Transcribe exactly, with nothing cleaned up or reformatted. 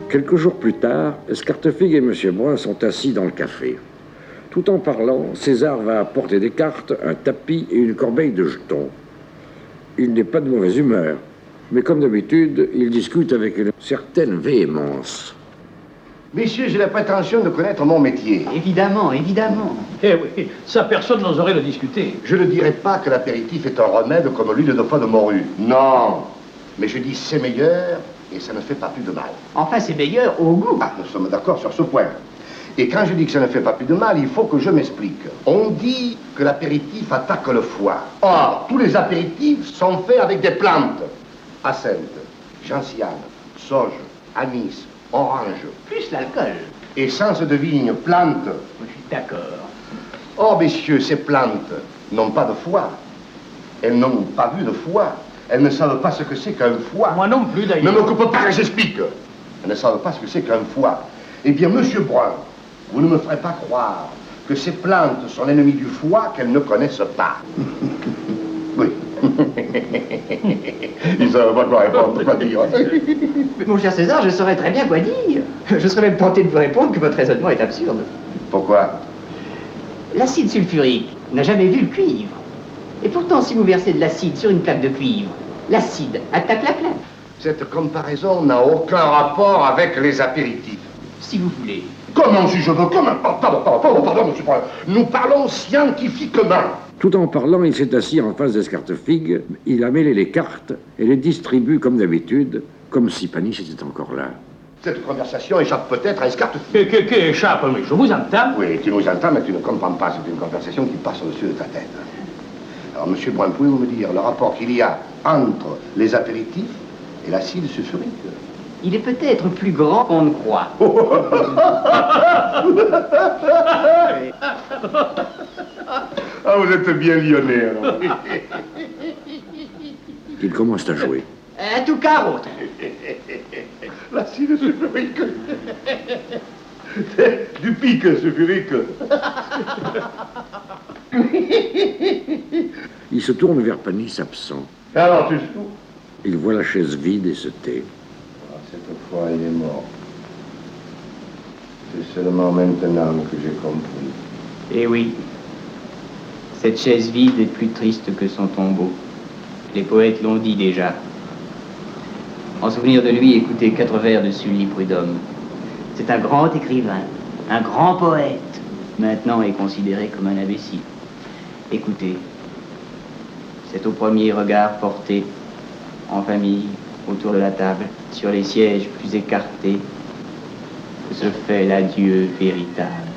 Quelques jours plus tard, Escartefigue et M. Brun sont assis dans le café. Tout en parlant, César va apporter des cartes, un tapis et une corbeille de jetons. Il n'est pas de mauvaise humeur, mais comme d'habitude, il discute avec une certaine véhémence. Messieurs, j'ai la prétention de connaître mon métier. Évidemment, évidemment. Eh oui, ça personne n'oserait le discuter. Je ne dirais pas que l'apéritif est un remède comme l'huile de foie de morue. Non. Mais je dis c'est meilleur et ça ne fait pas plus de mal. Enfin, c'est meilleur au goût. Ah, nous sommes d'accord sur ce point. Et quand je dis que ça ne fait pas plus de mal, il faut que je m'explique. On dit que l'apéritif attaque le foie. Or, tous les apéritifs sont faits avec des plantes. Absinthe, gentiane, sauge, anis, orange. Plus l'alcool. Essence de vigne, plante. Je suis d'accord. Or, messieurs, ces plantes n'ont pas de foie. Elles n'ont pas vu de foie. Elles ne savent pas ce que c'est qu'un foie. Moi non plus, d'ailleurs. Ne me coupe pas que j'explique. Elles ne savent pas ce que c'est qu'un foie. Eh bien, monsieur Brun, vous ne me ferez pas croire que ces plantes sont l'ennemi du foie qu'elles ne connaissent pas. Oui. Ils ne savent pas quoi répondre, quoi dire. Mon cher César, je saurais très bien quoi dire. Je serais même tenté de vous répondre que votre raisonnement est absurde. Pourquoi? L'acide sulfurique n'a jamais vu le cuivre. Et pourtant, si vous versez de l'acide sur une plaque de cuivre, l'acide attaque la plaque. Cette comparaison n'a aucun rapport avec les apéritifs. Si vous voulez. Comment, si je veux? Comment? Pardon, pardon, pardon, pardon, monsieur Brun. Nous parlons scientifiquement. Tout en parlant, il s'est assis en face d'Escartefigue. Il a mêlé les cartes et les distribue comme d'habitude, comme si Panis était encore là. Cette conversation échappe peut-être à Escartefigue. Qui, qui, qui échappe? Mais je vous entends. Oui, tu nous entends, mais tu ne comprends pas. C'est une conversation qui passe au-dessus de ta tête. Alors, monsieur Brun, pouvez-vous me dire le rapport qu'il y a entre les apéritifs et l'acide sulfurique? Il est peut-être plus grand qu'on ne croit. Ah, vous êtes bien lyonnais, alors. Il commence à jouer. Un tout quart autre. L'acide sulfurique. Du pic sulfurique. Il se tourne vers Panis absent. Alors, tu... Il voit la chaise vide et se tait. Ah, cette fois, il est mort. C'est seulement maintenant que j'ai compris. Eh oui. Cette chaise vide est plus triste que son tombeau. Les poètes l'ont dit déjà. En souvenir de lui, écoutez quatre vers de Sully Prudhomme. C'est un grand écrivain, un grand poète, maintenant est considéré comme un imbécile. Écoutez, c'est au premier regard porté, en famille, autour de la table, sur les sièges plus écartés, que se fait l'adieu véritable.